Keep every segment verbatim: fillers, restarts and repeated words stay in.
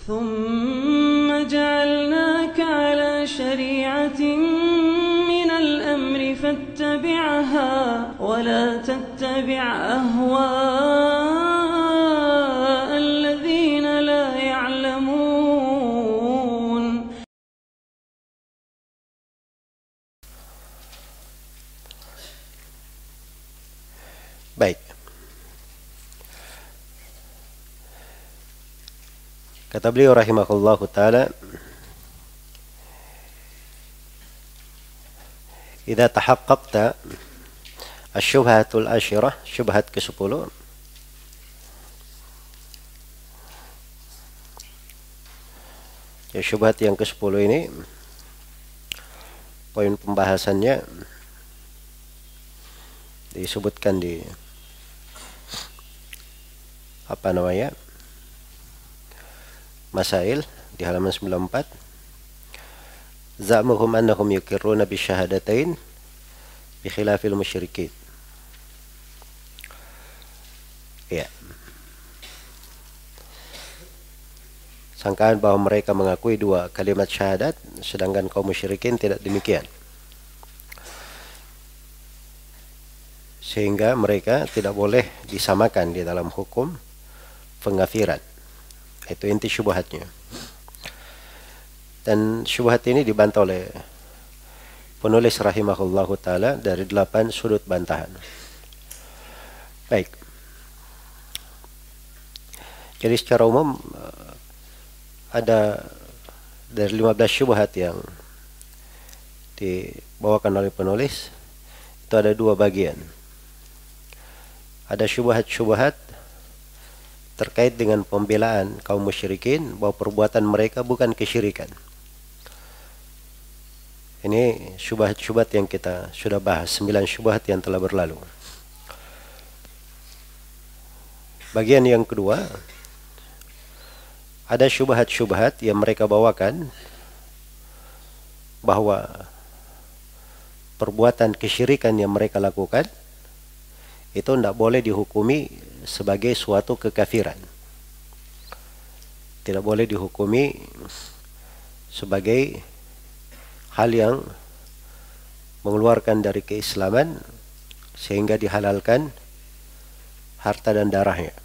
ثم جعلناك على شريعة من الأمر فاتبعها ولا تتبع أهواء الذين لا يعلمون. Baik. Kata beliau rahimahullahu ta'ala, idza tahaqqaqta asy-syubhatul asyirah, syubhat ke sepuluh, ya syubhat yang ke sepuluh ini poin pembahasannya disebutkan di apa namanya Masail di halaman sembilan puluh empat. Za'muhum annahum yukirruna bisyahadatain bi khilafil musyrikin. Ya. Sangkaan bahwa mereka mengakui dua kalimat syahadat, sedangkan kaum musyrikin tidak demikian. Sehingga mereka tidak boleh disamakan di dalam hukum pengafiran. Itu inti syubhatnya. Dan syubhat ini dibantah oleh penulis rahimahullahu ta'ala dari delapan sudut bantahan. Baik. Jadi secara umum ada dari lima belas syubhat yang dibawakan oleh penulis, itu ada dua bagian. Ada syubhat-syubhat terkait dengan pembelaan kaum musyrikin bahwa perbuatan mereka bukan kesyirikan. Ini syubhat-syubhat yang kita sudah bahas, sembilan syubhat yang telah berlalu. Bagian yang kedua, ada syubhat-syubhat yang mereka bawakan bahwa perbuatan kesyirikan yang mereka lakukan itu tidak boleh dihukumi sebagai suatu kekafiran. Tidak boleh dihukumi sebagai hal yang mengeluarkan dari keislaman sehingga dihalalkan harta dan darahnya.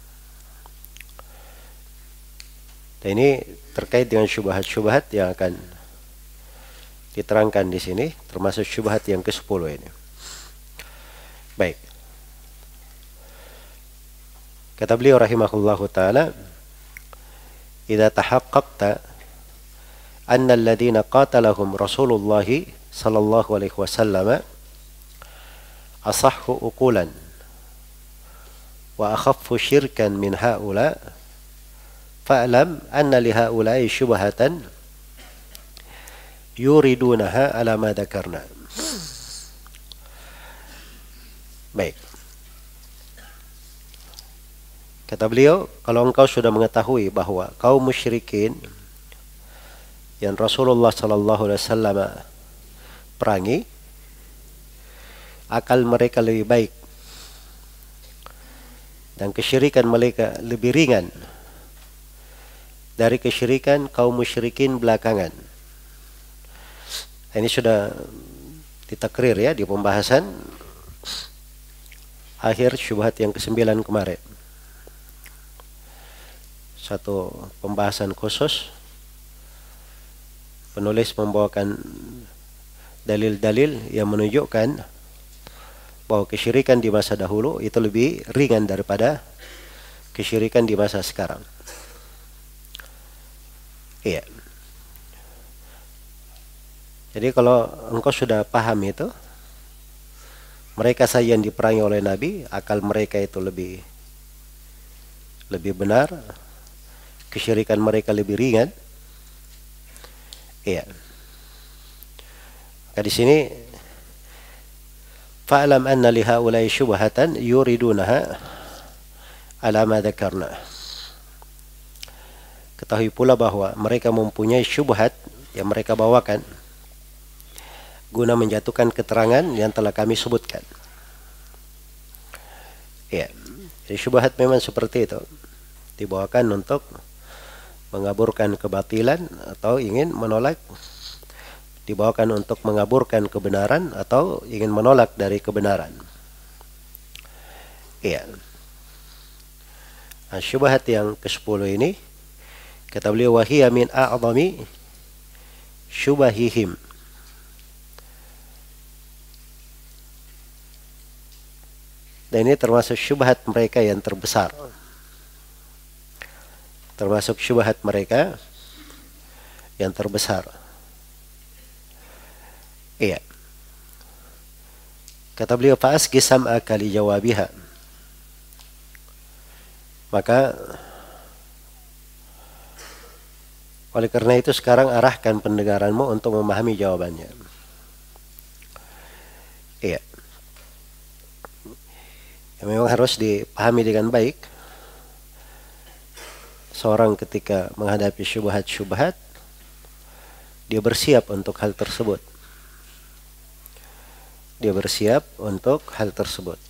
Dan ini terkait dengan syubhat-syubhat yang akan diterangkan di sini, termasuk syubhat yang ke sepuluh ini. Baik. Kata beliau rahimahullahu ta'ala, idza tahaqqaqta anna alladhina qatalahum Rasulullah sallallahu alaihi wasallam asahhu uqulan wa akhaffu syirkan min haula fa'lam anna li haula'i syubhatan yuridunaha ala ma dzakarna. Baik. Kata beliau, kalau engkau sudah mengetahui bahwa kaum musyrikin yang Rasulullah sallallahu alaihi wasallam perangi, akal mereka lebih baik dan kesyirikan mereka lebih ringan dari kesyirikan kaum musyrikin belakangan. Ini sudah ditakrir ya di pembahasan akhir syubhat yang kesembilan kemarin. Satu pembahasan khusus, penulis membawakan dalil-dalil yang menunjukkan bahwa kesyirikan di masa dahulu itu lebih ringan daripada kesyirikan di masa sekarang. Iya. Jadi kalau engkau sudah paham itu, mereka saja yang diperangi oleh Nabi, akal mereka itu lebih lebih benar, kesyirikan mereka lebih ringan. Iya. Maka di sini fa'lam anna li haula'i syubhatan yuridunaha ala ma dzakarna. Ketahui pula bahwa mereka mempunyai syubhat yang mereka bawakan guna menjatuhkan keterangan yang telah kami sebutkan. Ya, jadi syubhat memang seperti itu, dibawakan untuk mengaburkan kebatilan atau ingin menolak, dibawakan untuk mengaburkan kebenaran atau ingin menolak dari kebenaran. Iya. Nah, syubhat yang kesepuluh ini kata beliau, wahiya min a'zami syubahihim. Dan ini termasuk syubhat mereka yang terbesar. Termasuk syubhat mereka yang terbesar. Iya. Kata beliau, fa'asqi sam'aka li jawabiha. Maka oleh karena itu sekarang arahkan pendengaranmu untuk memahami jawabannya. Iya. Ya, memang harus dipahami dengan baik. Seorang ketika menghadapi syubhat-syubhat, dia bersiap untuk hal tersebut. Dia bersiap untuk hal tersebut.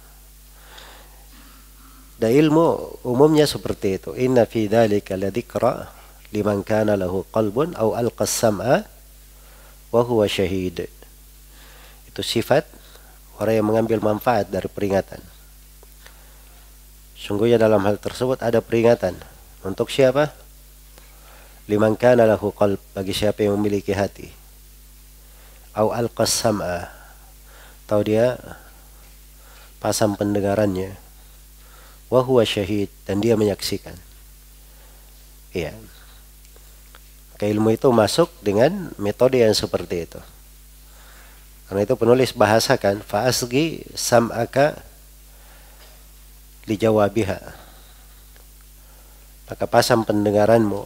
Dan ilmu umumnya seperti itu. Inna fi dzalika ladzikra liman kana lahu qalbun aw alqa as-sam'a wa huwa syahid. Itu sifat orang yang mengambil manfaat dari peringatan. Sungguhnya dalam hal tersebut ada peringatan. Untuk siapa? Liman kana lahu qalb, bagi siapa yang memiliki hati. Aw alqa as-sam'a, atau dia pasang pendengarannya. Wa huwa syahid, dan dia menyaksikan. Iya. Maka ilmu itu masuk dengan metode yang seperti itu. Karena itu penulis bahasakan fa'asgi sam'aka li jawabiha. Maka pasang pendengaranmu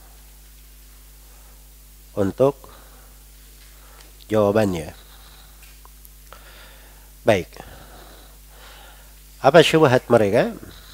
untuk jawabannya. Baik. Apa syubhat mereka?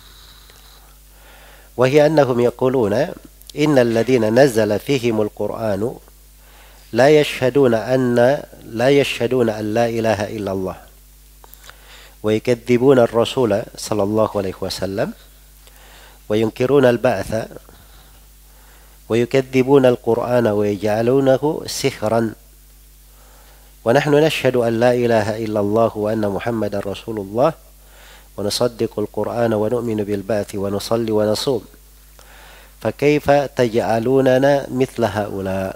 Wa hiya annahum yaquluna innal ladina nazzala fihimul qur'anu la yashhaduna anna la yashhaduna an la ilaha illallah wa yukadzibuna ar-rasula sallallahu alaihi wasallam wa yunkiruna al-ba'tha wa yukadzibuna al-qur'ana wa yaj'alunahu sihran wa nahnu nashhadu an la ilaha illallah wa anna muhammadar rasulullah wa nusaddiqu al-qur'ana wa nu'minu bil ba'thi wa nusalli wa nasum fa kaifa taj'alunana mithla haula.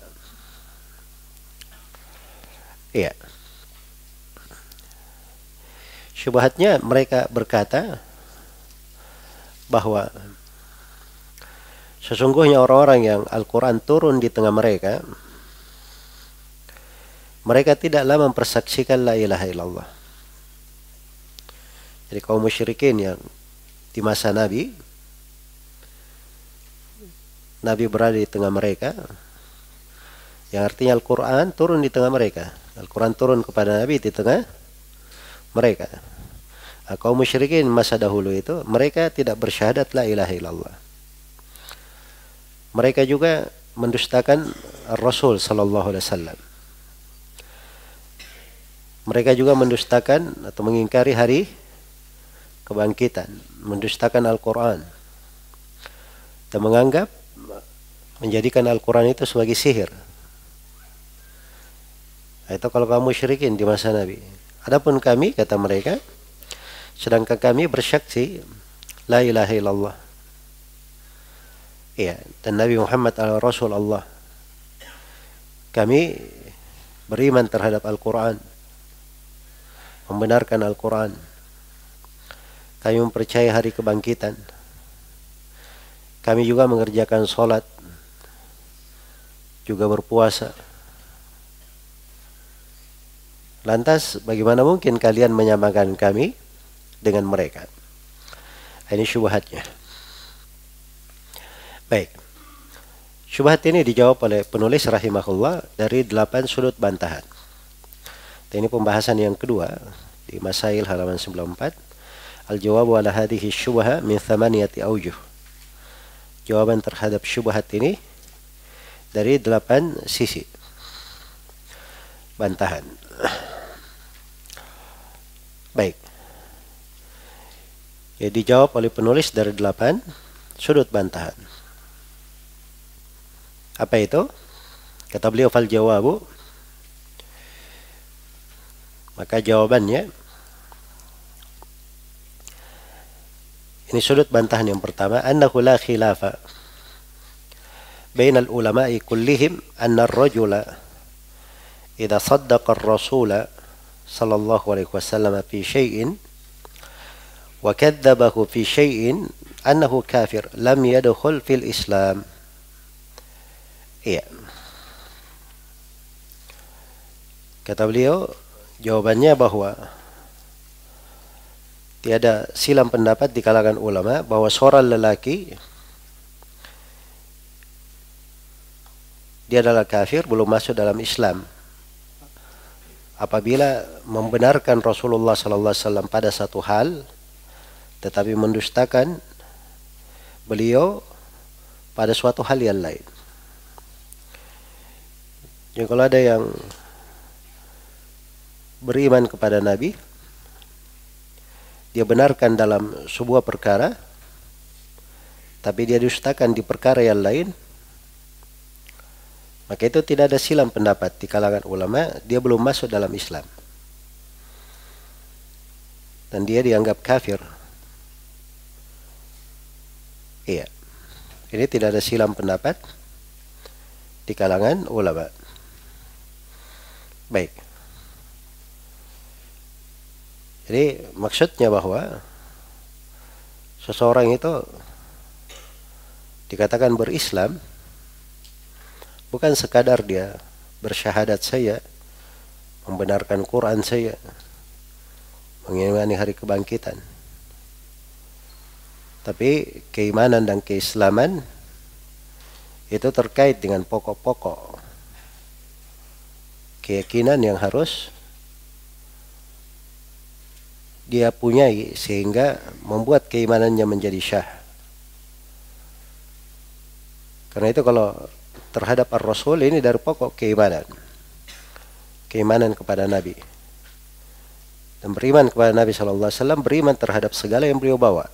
Iya. Syubhatnya mereka berkata bahwa sesungguhnya orang-orang yang Al-Quran turun di tengah mereka, mereka tidaklah mempersaksikan la ilaha illallah. Jadi kaum musyrikin yang di masa Nabi, Nabi berada di tengah mereka, yang artinya Al-Quran turun di tengah mereka. Al-Quran turun kepada Nabi di tengah mereka. Nah, kaum musyrikin masa dahulu itu, mereka tidak bersyahadat la ilaha illallah. Mereka juga mendustakan Rasul sallallahu alaihi wasallam. Mereka juga mendustakan atau mengingkari hari kebangkitan, mendustakan Al-Quran, dan menganggap menjadikan Al-Quran itu sebagai sihir. Itu kalau kaum musyrikin di masa Nabi. Adapun kami, kata mereka, sedangkan kami bersaksi la ilaha illallah. Iya, dan Nabi Muhammad adalah Rasul Allah. Kami beriman terhadap Al-Quran, membenarkan Al-Quran. Kami mempercayai hari kebangkitan. Kami juga mengerjakan sholat, juga berpuasa. Lantas bagaimana mungkin kalian menyamakan kami dengan mereka? Ini syubhatnya. Baik. Syubhat ini dijawab oleh penulis rahimahullah dari delapan sudut bantahan. Ini pembahasan yang kedua di Masail halaman sembilan puluh empat. Al-jawabu ala hadhihi syubha min thamaniyati awjuh. Jawaban terhadap syubhat ini dari delapan sisi bantahan. Baik. Ya, dijawab oleh penulis dari delapan sudut bantahan. Apa itu? Kata beliau, fal jawabu, maka jawabannya, ini sudut bantahan yang pertama, annahu la khilafa baina al-ulama'i kullihim anna ar-rajula idza saddaqa ar-rasula sallallahu alaihi wasallam fi syai'in wa kadzabahu fi syai'in annahu kafir lam yadkhul fil Islam. Iya. Kata beliau, jawabannya bahwa tiada silang pendapat di kalangan ulama bahwa seorang lelaki dia adalah kafir, belum masuk dalam Islam apabila membenarkan Rasulullah sallallahu alaihi wasallam pada satu hal tetapi mendustakan beliau pada suatu hal yang lain. Jadi kalau ada yang beriman kepada Nabi, dia benarkan dalam sebuah perkara, tapi dia dustakan di perkara yang lain, maka itu tidak ada silang pendapat di kalangan ulama, dia belum masuk dalam Islam. Dan dia dianggap kafir. Iya. Ini tidak ada silang pendapat di kalangan ulama. Baik. Jadi maksudnya bahwa seseorang itu dikatakan berislam bukan sekadar dia bersyahadat saya, membenarkan Quran saya, mengimani hari kebangkitan. Tapi keimanan dan keislaman itu terkait dengan pokok-pokok keyakinan yang harus dia punyai sehingga membuat keimanannya menjadi syah. Karena itu kalau terhadap Ar-Rasul ini dari pokok keimanan. Keimanan kepada Nabi. Dan beriman kepada Nabi sallallahu alaihi wasallam, beriman terhadap segala yang beliau bawa.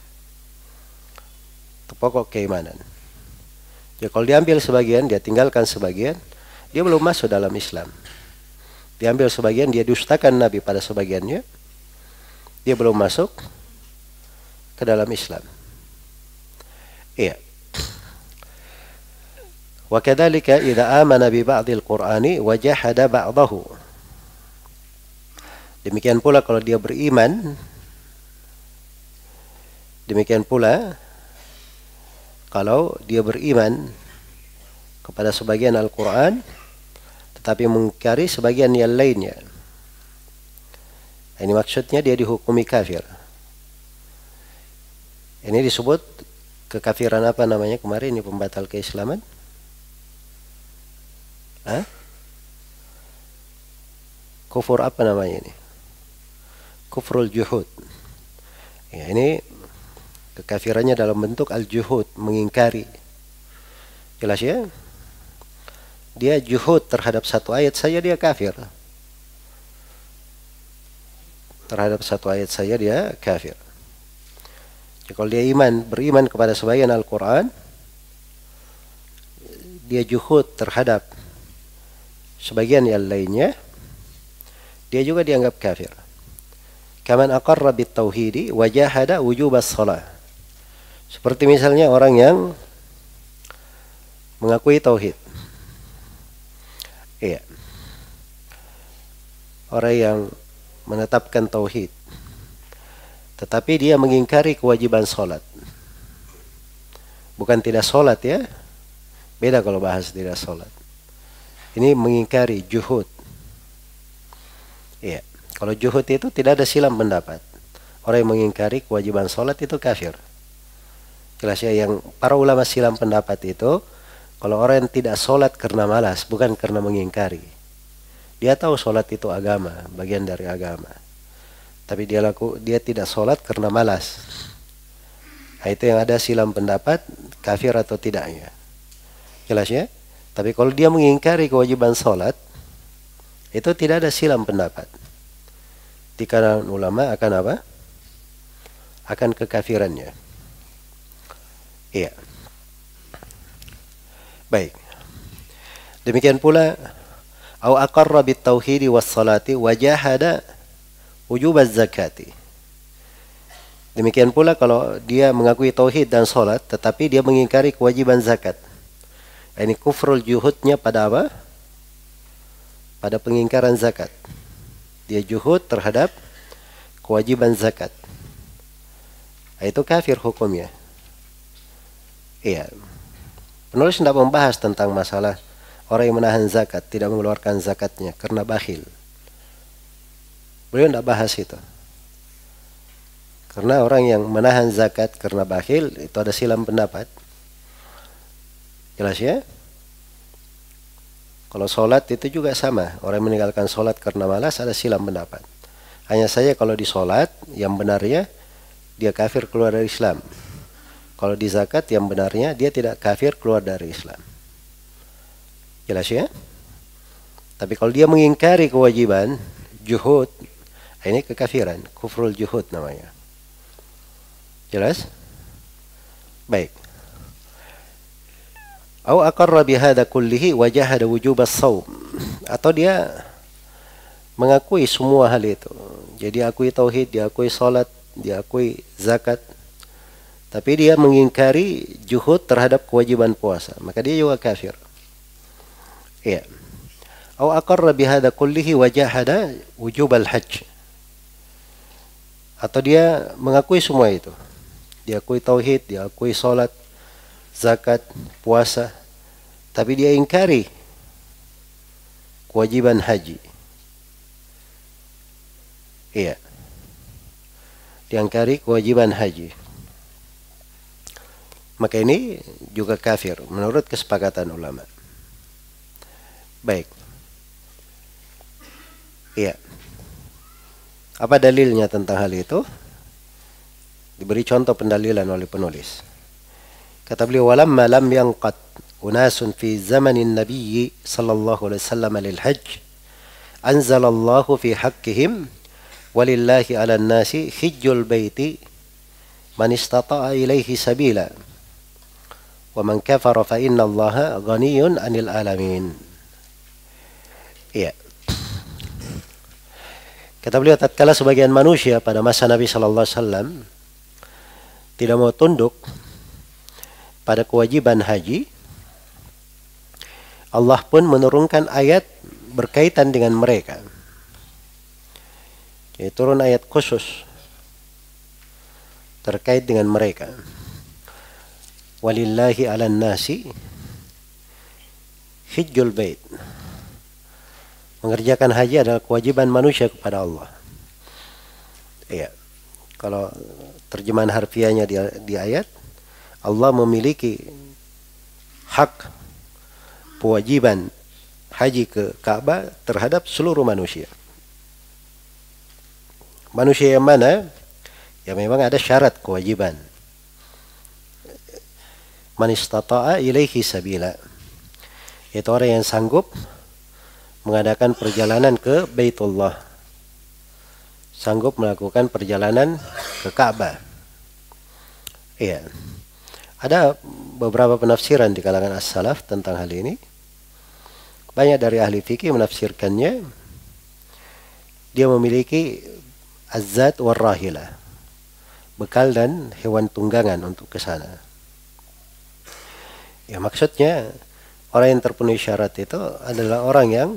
Itu pokok keimanan. Jadi kalau diambil sebagian, dia tinggalkan sebagian, dia belum masuk dalam Islam. Diambil sebagian, dia dustakan Nabi pada sebagiannya, dia belum masuk ke dalam Islam. Iya. Wa kadzalika idza amana bi ba'dil Qur'ani wa jahada ba'dahu. Demikian pula kalau dia beriman, demikian pula kalau dia beriman kepada sebagian Al-Qur'an tetapi mengingkari sebagian yang lainnya. Ini maksudnya dia dihukumi kafir. Ini disebut kekafiran apa namanya kemarin, ini pembatal keislaman? Hah? Kufur apa namanya ini? Kufrul juhud. Ya, ini kekafirannya dalam bentuk al-juhud, mengingkari. Jelas ya? Dia juhud terhadap satu ayat saja dia kafir. Terhadap satu ayat saja dia kafir. Jadi kalau dia iman, beriman kepada sebagian Al-Quran, dia juhud terhadap sebagian yang lainnya, dia juga dianggap kafir. Kaman aqarra bit tauhidi wa jahada wujubas shalah. Seperti misalnya orang yang mengakui tauhid. Iya. Orang yang menetapkan tauhid, tetapi dia mengingkari kewajiban sholat. Bukan tidak sholat ya, beda kalau bahas tidak sholat. Ini mengingkari juhud. Iya, kalau juhud itu tidak ada silang pendapat. Orang yang mengingkari kewajiban sholat itu kafir. Jelas ya, yang para ulama silang pendapat itu, kalau orang yang tidak sholat karena malas, bukan karena mengingkari. Dia tahu sholat itu agama, bagian dari agama. Tapi dia laku, dia tidak sholat karena malas. Nah, itu yang ada silang pendapat, kafir atau tidaknya. Jelas ya? Tapi kalau dia mengingkari kewajiban sholat, itu tidak ada silang pendapat. Di kalangan ulama akan apa? Akan kekafirannya. Iya. Baik. Demikian pula au aqarra bit tauhidi was salati wa jahada wujub az-zakati. Demikian pula kalau dia mengakui tauhid dan salat tetapi dia mengingkari kewajiban zakat. Ini kufrul juhudnya pada apa? Pada pengingkaran zakat. Dia juhud terhadap kewajiban zakat. Itu kafir hukumnya. Iya. Penulis tidak membahas tentang masalah orang yang menahan zakat, tidak mengeluarkan zakatnya karena bakhil. Beliau tidak bahas itu. Karena orang yang menahan zakat karena bakhil itu ada silam pendapat. Jelas ya? Kalau sholat itu juga sama. Orang yang meninggalkan sholat karena malas ada silam pendapat. Hanya saja kalau di sholat yang benarnya dia kafir keluar dari Islam. Kalau di zakat yang benarnya dia tidak kafir keluar dari Islam. Jelas ya? Tapi kalau dia mengingkari kewajiban juhud, ini kekafiran, kufrul juhud namanya. Jelas? Baik. Au aqarra bihadza kullihi wa jahada wujub as-shaum. Atau dia mengakui semua hal itu. Jadi akui tauhid, dia akui salat, dia akui zakat. Tapi dia mengingkari juhud terhadap kewajiban puasa, maka dia juga kafir. Iya. Au aqarra bihadza kullihi wa jahada wujub al-hajj. Atau dia mengakui semua itu. Dia akui tauhid, dia akui salat, zakat, puasa, tapi dia ingkari kewajiban haji. Iya. Dia ingkari kewajiban haji. Maka ini juga kafir menurut kesepakatan ulama. Baik. Iya. Apa dalilnya tentang hal itu? Diberi contoh pendalilan oleh penulis. Kata beliau, walamma lam yanqat unasun fi zamanin nabiyyi sallallahu alaihi wasallam lil hajj anzalallahu fi haqqihim walillahi 'alan nasi hijjul baiti man istata'a ilaihi sabila wa man kafara fa inna allaha ghaniyun 'anil alamin. Iya. Kata beliau, tatkala sebagian manusia pada masa Nabi sallallahu alaihi wasallam tidak mau tunduk pada kewajiban haji, Allah pun menurunkan ayat berkaitan dengan mereka. Jadi turun ayat khusus terkait dengan mereka. Walillahi 'alan nasi hijjul bait. Mengerjakan haji adalah kewajiban manusia kepada Allah. Iya. Kalau terjemahan harfiahnya di, di ayat, Allah memiliki hak kewajiban haji ke Ka'bah terhadap seluruh manusia. Manusia yang mana? Ya memang ada syarat kewajiban. Man istata'a ilaihi sabila. Itu orang yang sanggup mengadakan perjalanan ke Baitullah. Sanggup melakukan perjalanan ke Ka'bah. Iya. Ada beberapa penafsiran di kalangan as-salaf tentang hal ini. Banyak dari ahli fikih menafsirkannya. Dia memiliki az-zat war rahilah. Bekal dan hewan tunggangan untuk ke sana. Ya maksudnya orang yang terpenuhi syarat itu adalah orang yang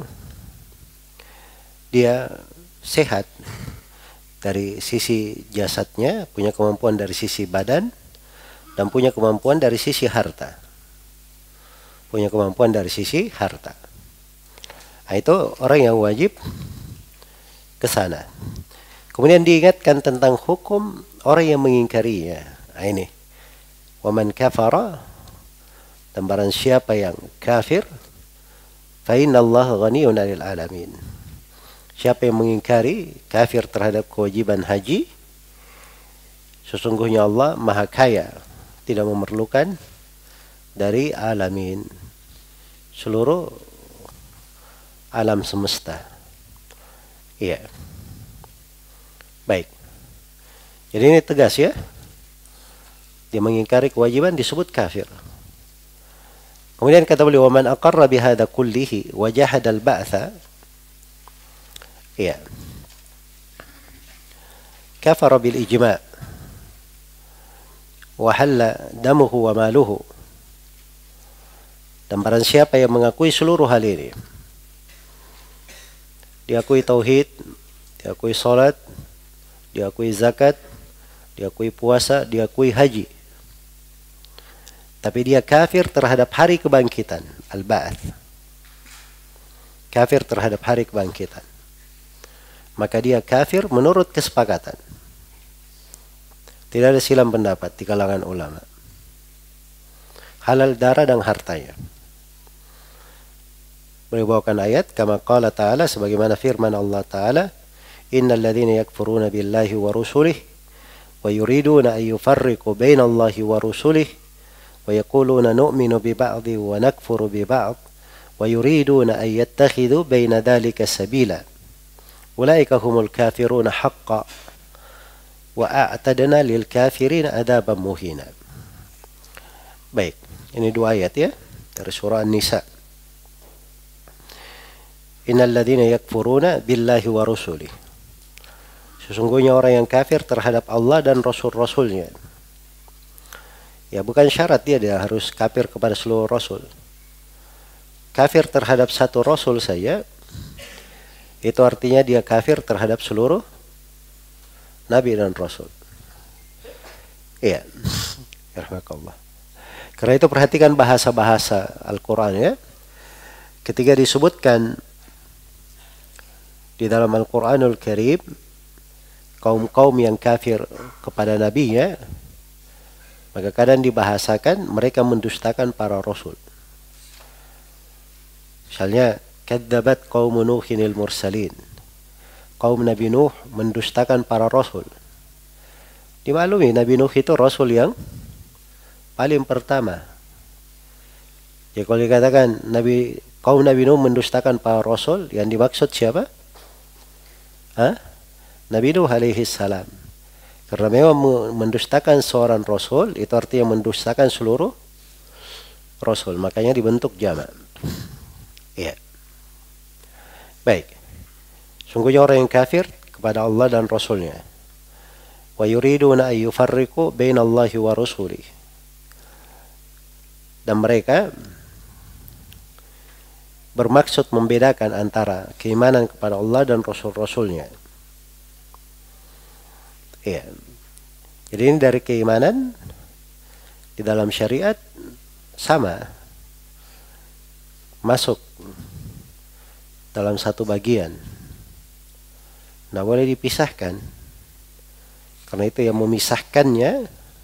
dia sehat dari sisi jasadnya, punya kemampuan dari sisi badan, dan punya kemampuan dari sisi harta. Punya kemampuan dari sisi harta. Nah, itu orang yang wajib ke sana. Kemudian diingatkan tentang hukum orang yang mengingkarinya. Nah, ini. Wa man kafara, dan barang siapa yang kafir, fa inna Allah ghaniyun 'anil alamin. Siapa yang mengingkari kafir terhadap kewajiban haji, sesungguhnya Allah maha kaya, tidak memerlukan dari alamin, seluruh alam semesta. Iya. Baik. Jadi ini tegas ya. Dia mengingkari kewajiban disebut kafir. Kemudian kata beliau, "Wa man aqarra bihadza kullihi wa jahada al-ba'tsa." Ya. Kafara bil ijma' wa halla damuhu wa maluhu. Dan barang siapa yang mengakui seluruh hal ini, diakui tauhid, diakui salat, diakui zakat, diakui puasa, diakui haji, tapi dia kafir terhadap hari kebangkitan, al-ba'ats. Kafir terhadap hari kebangkitan. Maka dia kafir menurut kesepakatan. Tidak ada silang pendapat di kalangan ulama. Halal darah dan hartanya. Beliau bawakan ayat, kama qala ta'ala, sebagaimana firman Allah Ta'ala, innal ladzina yakfuruna billahi wa rusulihi wa yuriduna an yufarriqu bainallahi wa rusulihi ويقولون نؤمن ببعض ونكفر ببعض ويريدون أن يتخذوا بين ذلك سبيلا أولئك هم الكافرون حقا وأعتدنا للكافرين عذابا مهينا. Baik, ini dua ayat ya dari surah An-Nisa. Innal ladzina yakfuruna billahi wa rusulihi. Sesungguhnya orang yang kafir terhadap Allah dan rasul-rasulnya. Ya, bukan syarat dia, dia harus kafir kepada seluruh rasul. Kafir terhadap satu rasul saja, itu artinya dia kafir terhadap seluruh nabi dan rasul. Iya. Yarhamakallah. Karena itu perhatikan bahasa-bahasa Al-Quran ya. Ketika disebutkan di dalam Al-Quranul Karim kaum-kaum yang kafir kepada nabinya, maka kadang dibahasakan mereka mendustakan para rasul. Misalnya, kadzabat qaum Nuhinil mursalin. Kaum Nabi Nuh mendustakan para rasul. Dimaklumi Nabi Nuh itu rasul yang paling pertama. Jadi kalau dikatakan Nabi kaum Nabi Nuh mendustakan para rasul, yang dimaksud siapa? Hah? Nabi Nuh alaihi salam. Karena memang mendustakan seorang rasul itu artinya mendustakan seluruh rasul, makanya dibentuk jamak. Iya. Baik. Sungguhnya orang yang kafir kepada Allah dan rasulnya. Wa yuriduna an yufarriqu bainallahi wa rasulihi. Dan mereka bermaksud membedakan antara keimanan kepada Allah dan rasul-rasulnya. Iya. Jadi ini dari keimanan di dalam syariat sama, masuk dalam satu bagian. Nah, boleh dipisahkan. Karena itu yang memisahkannya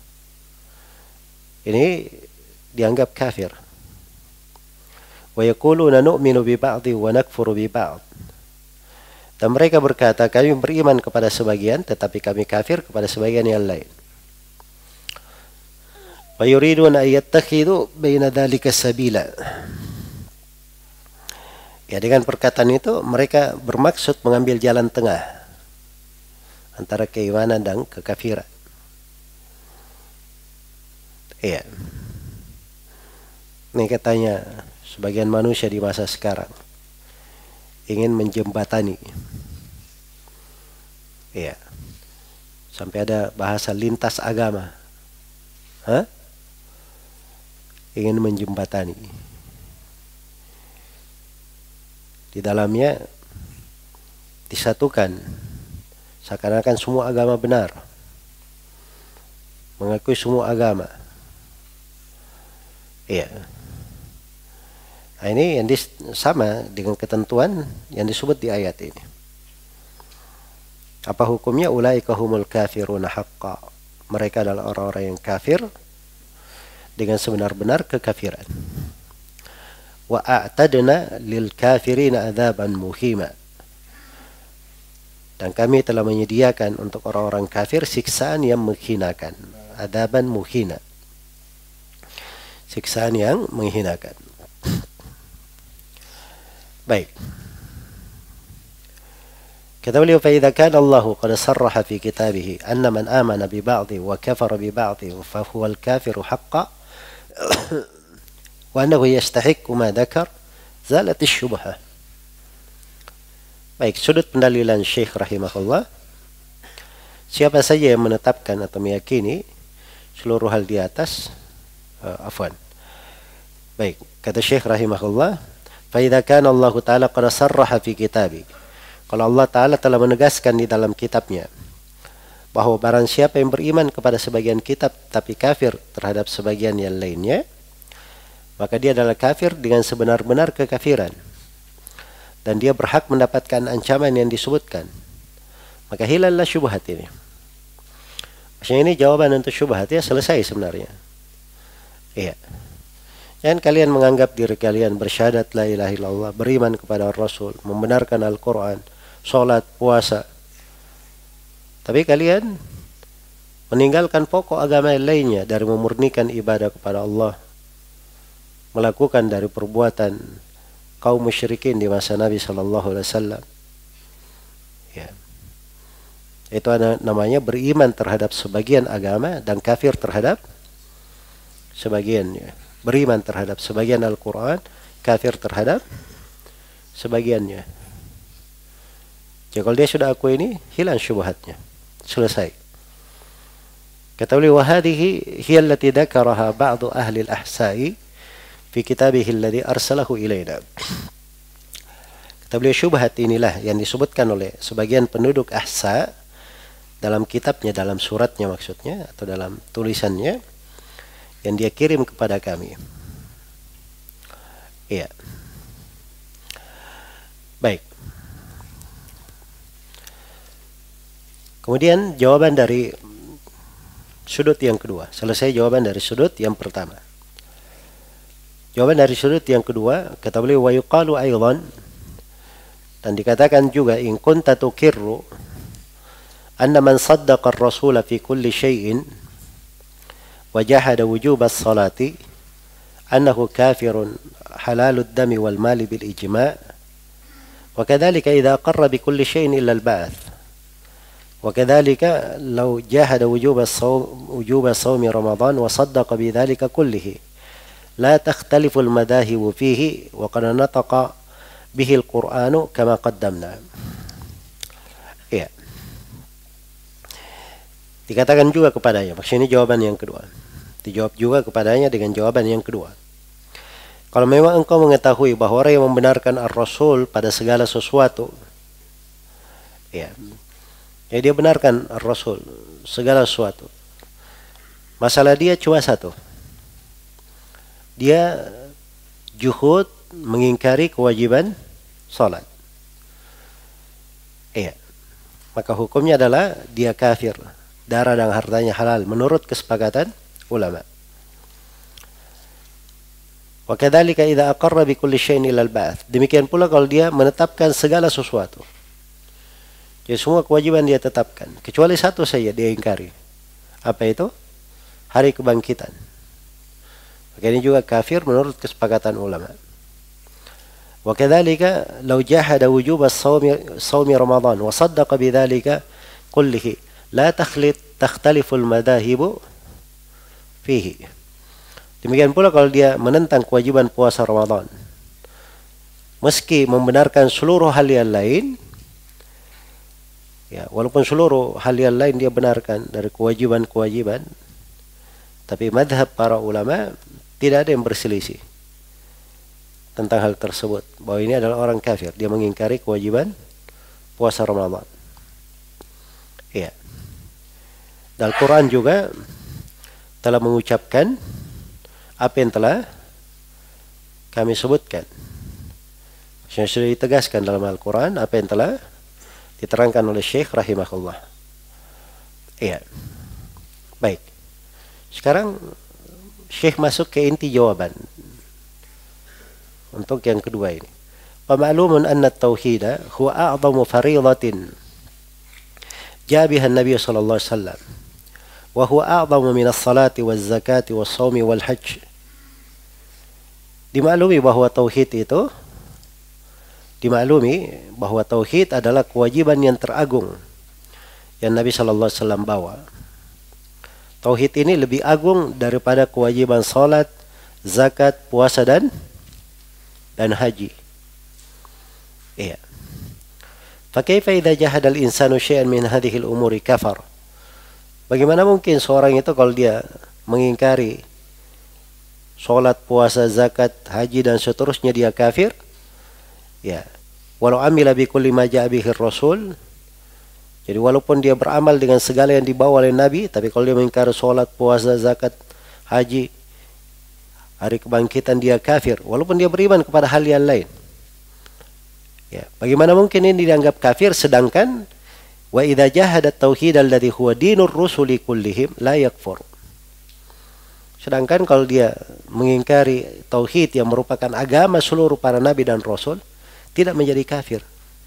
ini dianggap kafir. Wa yaquluna nu'minu bi ba'dhi wa nakfuru bi ba'd. Dan mereka berkata, kami beriman kepada sebagian, tetapi kami kafir kepada sebagian yang lain. Wa yuriduna an yattakhidhu baina dzalika sabila. Ya, dengan perkataan itu mereka bermaksud mengambil jalan tengah antara keimanan dan kekafiran. Iya. Ini katanya sebagian manusia di masa sekarang ingin menjembatani. Iya. Sampai ada bahasa lintas agama. Hah? Ingin menjembatani. Di dalamnya disatukan seakan-akan semua agama benar. Mengakui semua agama. Iya. Nah, ini yang dis, sama dengan ketentuan yang disebut di ayat ini. Apa hukumnya? Ulaika humul kafiruna haqqa. Mereka adalah orang-orang yang kafir dengan sebenar-benar kekafiran. Wa a'tadna lil kafirina adzaban muhima. Dan kami telah menyediakan untuk orang-orang kafir siksaan yang menghinakan. Adzaban muhina. Siksaan yang menghinakan. Baik. Kata beliau, فَإِذَا كَانَ اللَّهُ قَدْ صَرَّحَ فِي كِتَابِهِ أَنَّ مَنْ آمَنَ بِبَعْضٍ وَكَفَرَ بِبَعْضٍ فَهُوَ الْكَافِرُ حَقًّا wa annahu yastahiqqu ma dzakar zalat asy-syubhah. Baik, sudut pendalilan Syekh rahimahullah, siapa saja yang menetapkan atau meyakini seluruh hal di atas, uh, afwan. Baik, kata Syekh rahimahullah, fa idza kana Allah taala qad sarraha fi kitabi, kalau Allah taala telah menegaskan di dalam kitabnya bahwa barang siapa yang beriman kepada sebagian kitab tapi kafir terhadap sebagian yang lainnya, maka dia adalah kafir dengan sebenar-benar kekafiran dan dia berhak mendapatkan ancaman yang disebutkan, maka hilallah syubhat ini. Maksudnya ini jawaban untuk syubhat ya selesai sebenarnya. Iya. Jangan kalian menganggap diri kalian bersyahadat la ilaha illallah, beriman kepada Rasul, membenarkan Al-Quran, sholat, puasa, tapi kalian meninggalkan pokok agama yang lainnya dari memurnikan ibadah kepada Allah, melakukan dari perbuatan kaum musyrikin di masa Nabi Sallallahu Alaihi Wasallam. Ya. Itu ada namanya beriman terhadap sebagian agama dan kafir terhadap sebagiannya. Beriman terhadap sebagian Al-Quran, kafir terhadap sebagiannya. Jadi kalau dia sudah akui ini, hilang syubhatnya. Selesai. Kata beliau, "Wahadihi hiya allati dzakaraha ba'du ahli al-ahsa'i fi kitabihi alladhi arsalahu ilaina." Kata beliau, syubhat inilah yang disebutkan oleh sebagian penduduk Ahsa dalam kitabnya, dalam suratnya maksudnya, atau dalam tulisannya yang dia kirim kepada kami. Iya. Baik. Kemudian jawaban dari sudut yang kedua. Selesai jawaban dari sudut yang pertama. Jawaban dari sudut yang kedua, kata beliau, wa yuqalu aidan, dan dikatakan juga, in kunta tukirru anna man saddaqa ar-rasula fi kulli syai'in wa jahada wujub as-salati annahu kafirun halalud dami wal mali bil ijma' wa kadzalika idza aqarra bi kulli syai'in illa al-ba'th. وكذلك لو جاهد وجوب الصوم وجوب صوم رمضان وصدق بذلك كله لا تختلف المذاهب فيه وقد نطق به القرآن كما قدمنا. Ya. Dikatakan juga kepadanya, maksudnya ini jawaban yang kedua. Dijawab juga kepadanya dengan jawaban yang kedua. Kalau memang engkau mengetahui bahwa orang yang membenarkan Ar-Rasul pada segala sesuatu, ya, ya dia benarkan Rasul segala sesuatu. Masalah dia cuma satu. Dia juhud mengingkari kewajiban salat. Iya. Maka hukumnya adalah dia kafir. Darah dan hartanya halal menurut kesepakatan ulama. Wa kadzalika idza aqarra bi kulli syai'in illa al-ba'ts. Demikian pula kalau dia menetapkan segala sesuatu. Jadi semua kewajiban dia tetapkan, kecuali satu saja dia ingkari. Apa itu? Hari kebangkitan. Maka ini juga kafir menurut kesepakatan ulama. Wa kadzalika law jahada wujub as-shaumi shaumi Ramadan wa saddaqa bidzalika kullihi la takhlit takhtalifu al-madahib fihi. Demikian pula kalau dia menentang kewajiban puasa Ramadan, meski membenarkan seluruh hal yang lain, ya, walaupun seluruh hal yang lain dia benarkan dari kewajiban-kewajiban, tapi madhab para ulama tidak ada yang berselisih tentang hal tersebut, bahwa ini adalah orang kafir, dia mengingkari kewajiban puasa Ramadan. Ya. Dan Al-Quran juga telah mengucapkan apa yang telah kami sebutkan. Yang sudah ditegaskan dalam Al-Quran apa yang telah diterangkan oleh Syekh rahimahullah. Iya. Baik. Sekarang Syekh masuk ke inti jawaban untuk yang kedua ini. Wa ma'lumun anna at-tauhid huwa a'zamu fariidatin jaa biha an-nabiy sallallahu alaihi wasallam wa huwa a'zamu min as-salati waz-zakati was-shaumi wal-hajj. Dimaklumi bahwa tauhid itu dimaklumi bahwa tauhid adalah kewajiban yang teragung yang Nabi sallallahu alaihi wasallam bawa. Tauhid ini lebih agung daripada kewajiban salat, zakat, puasa dan dan haji. Iya. Fakaifa idza jahada al-insanu syai'an min hadhihi al-umuri kafar? Bagaimana mungkin seorang itu kalau dia mengingkari salat, puasa, zakat, haji dan seterusnya dia kafir? Ya. Walau amila bi kulli ma ja'a bihi ar-rasul. Jadi walaupun dia beramal dengan segala yang dibawa oleh Nabi, tapi kalau dia mengingkari salat, puasa, zakat, haji, hari kebangkitan, dia kafir walaupun dia beriman kepada hal yang lain. Ya, bagaimana mungkin ini dianggap kafir sedangkan wa idza jahada at-tauhid alladhi huwa dinur rusuli kullihim la yakfur. Sedangkan kalau dia mengingkari tauhid yang merupakan agama seluruh para nabi dan rasul, tidak menjadi kafir.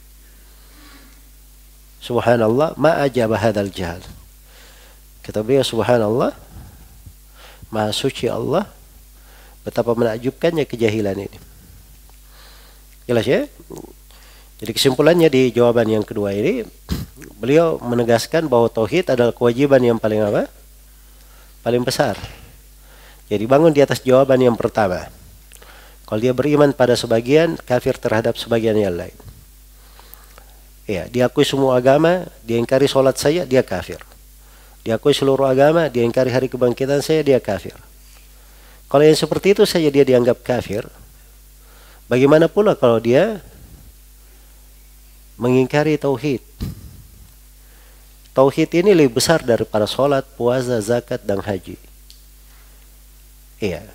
Subhanallah, ma ajaba hadzal jahal. Kata beliau, subhanallah, maha suci Allah, betapa menakjubkannya kejahilan ini. Jelas ya? Jadi kesimpulannya di jawaban yang kedua ini, beliau menegaskan bahwa tauhid adalah kewajiban yang paling apa? Paling besar. Jadi bangun di atas jawaban yang pertama. Kalau dia beriman pada sebagian, kafir terhadap sebagian yang lain. Ya, diakui semua agama, dia ingkari sholat saya, dia kafir. Diakui seluruh agama, dia ingkari hari kebangkitan saya, dia kafir. Kalau yang seperti itu saja dia dianggap kafir, bagaimana pula kalau dia mengingkari tauhid? Tauhid ini lebih besar daripada sholat, puasa, zakat, dan haji. Iya.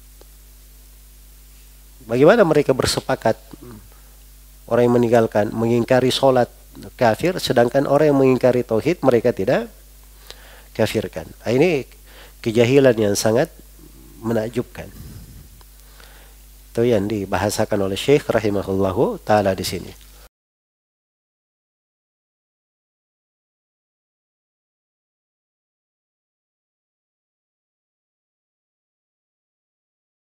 Bagaimana mereka bersepakat? Orang yang meninggalkan, mengingkari sholat kafir, sedangkan orang yang mengingkari tauhid mereka tidak kafirkan. Ini kejahilan yang sangat menakjubkan. Itu yang dibahasakan oleh Syekh rahimahullahu taala di sini.